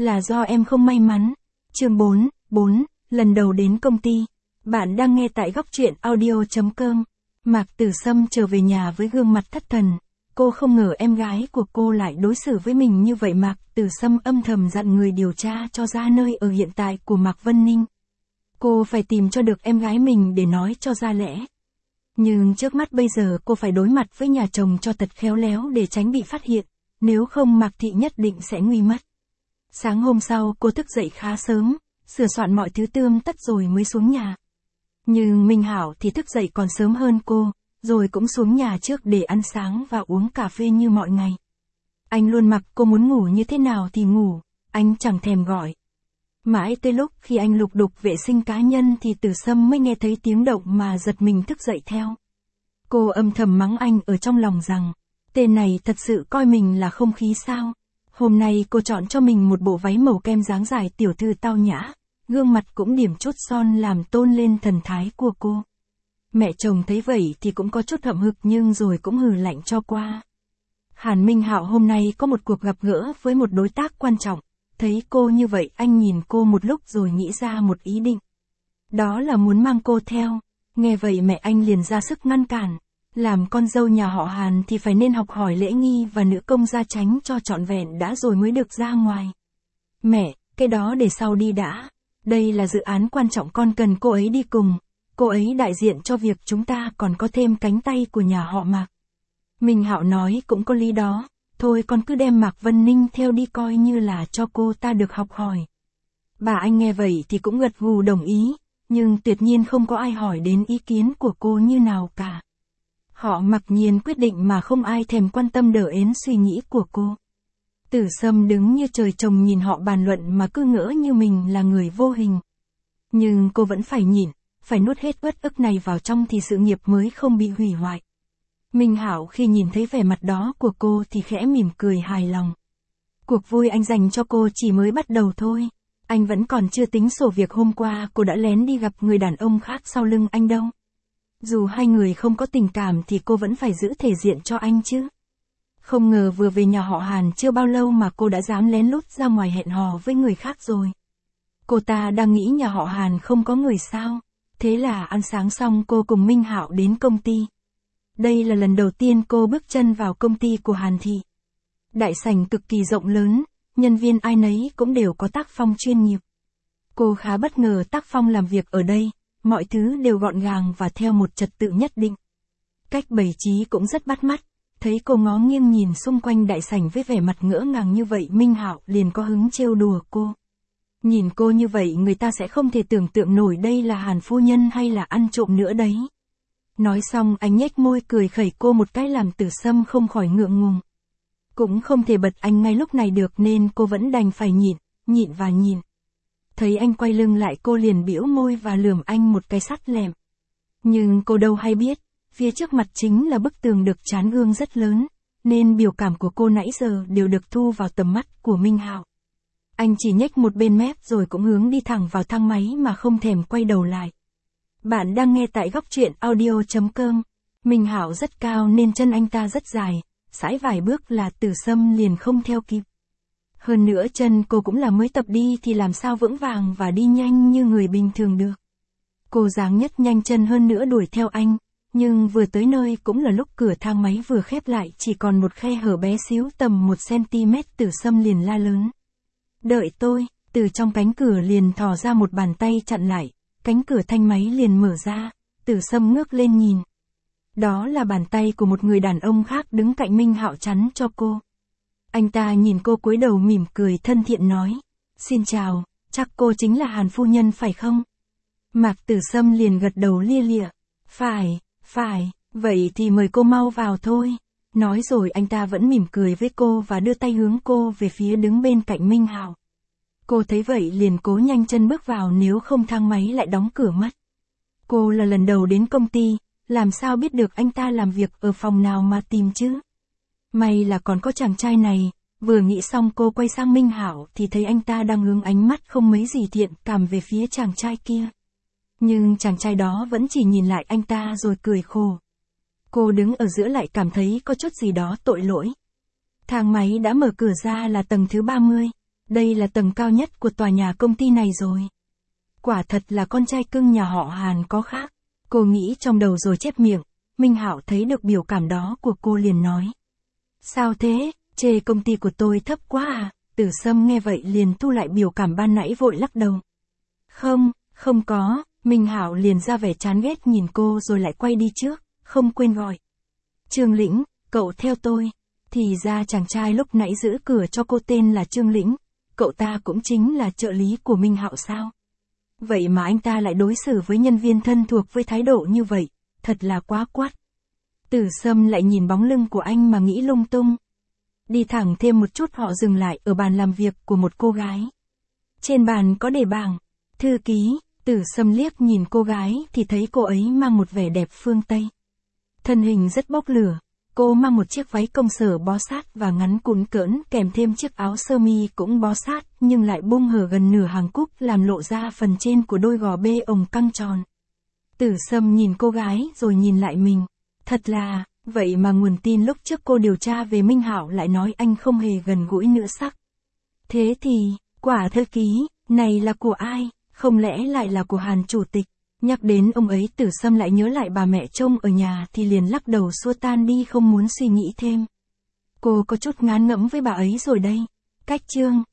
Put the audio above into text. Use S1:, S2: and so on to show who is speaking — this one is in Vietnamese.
S1: là do em không may mắn. Chương 4, lần đầu đến công ty. Bạn đang nghe tại góc truyện audio.com. Mạc Tử Sâm trở về nhà với gương mặt thất thần. Cô không ngờ em gái của cô lại đối xử với mình như vậy. Mạc Tử Sâm âm thầm dặn người điều tra cho ra nơi ở hiện tại của Mạc Vân Ninh. Cô phải tìm cho được em gái mình để nói cho ra lẽ. Nhưng trước mắt bây giờ cô phải đối mặt với nhà chồng cho thật khéo léo để tránh bị phát hiện, nếu không Mạc Thị nhất định sẽ nguy mất. Sáng hôm sau cô thức dậy khá sớm, sửa soạn mọi thứ tươm tất rồi mới xuống nhà. Nhưng Minh Hảo thì thức dậy còn sớm hơn cô, rồi cũng xuống nhà trước để ăn sáng và uống cà phê như mọi ngày. Anh luôn mặc cô muốn ngủ như thế nào thì ngủ, anh chẳng thèm gọi. Mãi tới lúc khi anh lục đục vệ sinh cá nhân thì Tử Sâm mới nghe thấy tiếng động mà giật mình thức dậy theo. Cô âm thầm mắng anh ở trong lòng rằng, tên này thật sự coi mình là không khí sao. Hôm nay cô chọn cho mình một bộ váy màu kem dáng dài tiểu thư tao nhã, gương mặt cũng điểm chút son làm tôn lên thần thái của cô. Mẹ chồng thấy vậy thì cũng có chút hậm hực nhưng rồi cũng hừ lạnh cho qua. Hàn Minh Hạo hôm nay có một cuộc gặp gỡ với một đối tác quan trọng. Thấy cô như vậy anh nhìn cô một lúc rồi nghĩ ra một ý định. Đó là muốn mang cô theo. Nghe vậy mẹ anh liền ra sức ngăn cản. Làm con dâu nhà họ Hàn thì phải nên học hỏi lễ nghi và nữ công gia chánh cho trọn vẹn đã rồi mới được ra ngoài. Mẹ, cái đó để sau đi đã. Đây là dự án quan trọng con cần cô ấy đi cùng. Cô ấy đại diện cho việc chúng ta còn có thêm cánh tay của nhà họ Mạc. Minh Hạo nói cũng có lý đó. Thôi con cứ đem Mạc Vân Ninh theo đi coi như là cho cô ta được học hỏi. Bà anh nghe vậy thì cũng gật gù đồng ý, nhưng tuyệt nhiên không có ai hỏi đến ý kiến của cô như nào cả. Họ mặc nhiên quyết định mà không ai thèm quan tâm đỡ ến suy nghĩ của cô. Tử Sâm đứng như trời trồng nhìn họ bàn luận mà cứ ngỡ như mình là người vô hình. Nhưng cô vẫn phải nhịn, phải nuốt hết uất ức này vào trong thì sự nghiệp mới không bị hủy hoại. Minh Hảo khi nhìn thấy vẻ mặt đó của cô thì khẽ mỉm cười hài lòng. Cuộc vui anh dành cho cô chỉ mới bắt đầu thôi. Anh vẫn còn chưa tính sổ việc hôm qua cô đã lén đi gặp người đàn ông khác sau lưng anh đâu. Dù hai người không có tình cảm thì cô vẫn phải giữ thể diện cho anh chứ. Không ngờ vừa về nhà họ Hàn chưa bao lâu mà cô đã dám lén lút ra ngoài hẹn hò với người khác rồi. Cô ta đang nghĩ nhà họ Hàn không có người sao. Thế là ăn sáng xong cô cùng Minh Hạo đến công ty. Đây là lần đầu tiên cô bước chân vào công ty của Hàn Thị. Đại sảnh cực kỳ rộng lớn, nhân viên ai nấy cũng đều có tác phong chuyên nghiệp. Cô khá bất ngờ tác phong làm việc ở đây, mọi thứ đều gọn gàng và theo một trật tự nhất định. Cách bày trí cũng rất bắt mắt, thấy cô ngó nghiêng nhìn xung quanh đại sảnh với vẻ mặt ngỡ ngàng như vậy Minh Hạo liền có hứng trêu đùa cô. Nhìn cô như vậy người ta sẽ không thể tưởng tượng nổi đây là Hàn phu nhân hay là ăn trộm nữa đấy. Nói xong anh nhếch môi cười khẩy cô một cái làm Tử Sâm không khỏi ngượng ngùng. Cũng không thể bật anh ngay lúc này được nên cô vẫn đành phải nhịn và nhìn. Thấy anh quay lưng lại cô liền bĩu môi và lườm anh một cái sắt lẹm. Nhưng cô đâu hay biết, phía trước mặt chính là bức tường được trán gương rất lớn, nên biểu cảm của cô nãy giờ đều được thu vào tầm mắt của Minh Hạo. Anh chỉ nhếch một bên mép rồi cũng hướng đi thẳng vào thang máy mà không thèm quay đầu lại. Bạn đang nghe tại góc truyện audio.com. Minh Hạo rất cao nên chân anh ta rất dài, sải vài bước là Tử Sâm liền không theo kịp. Hơn nữa chân cô cũng là mới tập đi thì làm sao vững vàng và đi nhanh như người bình thường được. Cô dáng nhất nhanh chân hơn nữa đuổi theo anh, nhưng vừa tới nơi cũng là lúc cửa thang máy vừa khép lại chỉ còn một khe hở bé xíu tầm 1cm. Tử Sâm liền la lớn. Đợi tôi, từ trong cánh cửa liền thò ra một bàn tay chặn lại. Cánh cửa thang máy liền mở ra, Tử Sâm ngước lên nhìn. Đó là bàn tay của một người đàn ông khác đứng cạnh Minh Hạo chắn cho cô. Anh ta nhìn cô cúi đầu mỉm cười thân thiện nói. Xin chào, chắc cô chính là Hàn phu nhân phải không? Mạc Tử Sâm liền gật đầu lia lịa. Phải, vậy thì mời cô mau vào thôi. Nói rồi anh ta vẫn mỉm cười với cô và đưa tay hướng cô về phía đứng bên cạnh Minh Hạo. Cô thấy vậy liền cố nhanh chân bước vào nếu không thang máy lại đóng cửa mất. Cô là lần đầu đến công ty, làm sao biết được anh ta làm việc ở phòng nào mà tìm chứ? May là còn có chàng trai này, vừa nghĩ xong cô quay sang Minh Hạo thì thấy anh ta đang hướng ánh mắt không mấy gì thiện cảm về phía chàng trai kia. Nhưng chàng trai đó vẫn chỉ nhìn lại anh ta rồi cười khổ. Cô đứng ở giữa lại cảm thấy có chút gì đó tội lỗi. Thang máy đã mở cửa ra là tầng thứ 30. Đây là tầng cao nhất của tòa nhà công ty này rồi. Quả thật là con trai cưng nhà họ Hàn có khác. Cô nghĩ trong đầu rồi chép miệng. Minh Hạo thấy được biểu cảm đó của cô liền nói. Sao thế, chê công ty của tôi thấp quá à? Tử Sâm nghe vậy liền thu lại biểu cảm ban nãy vội lắc đầu. Không, không có. Minh Hạo liền ra vẻ chán ghét nhìn cô rồi lại quay đi trước, không quên gọi. Trương Lĩnh, cậu theo tôi. Thì ra chàng trai lúc nãy giữ cửa cho cô tên là Trương Lĩnh, cậu ta cũng chính là trợ lý của Minh Hạo sao? Vậy mà anh ta lại đối xử với nhân viên thân thuộc với thái độ như vậy, thật là quá quát. Tử Sâm lại nhìn bóng lưng của anh mà nghĩ lung tung. Đi thẳng thêm một chút họ dừng lại ở bàn làm việc của một cô gái. Trên bàn có đề bảng, thư ký. Tử Sâm liếc nhìn cô gái thì thấy cô ấy mang một vẻ đẹp phương Tây. Thân hình rất bốc lửa, cô mang một chiếc váy công sở bó sát và ngắn cũn cỡn kèm thêm chiếc áo sơ mi cũng bó sát nhưng lại bung hở gần nửa hàng cúc làm lộ ra phần trên của đôi gò bê ồng căng tròn. Tử Sâm nhìn cô gái rồi nhìn lại mình. Thật là, vậy mà nguồn tin lúc trước cô điều tra về Minh Hạo lại nói anh không hề gần gũi nữa sắc. Thế thì, quả thư ký, này là của ai? Không lẽ lại là của Hàn chủ tịch? Nhắc đến ông ấy Tử Sâm lại nhớ lại bà mẹ trông ở nhà thì liền lắc đầu xua tan đi không muốn suy nghĩ thêm. Cô có chút ngán ngẩm với bà ấy rồi đây. Cách chương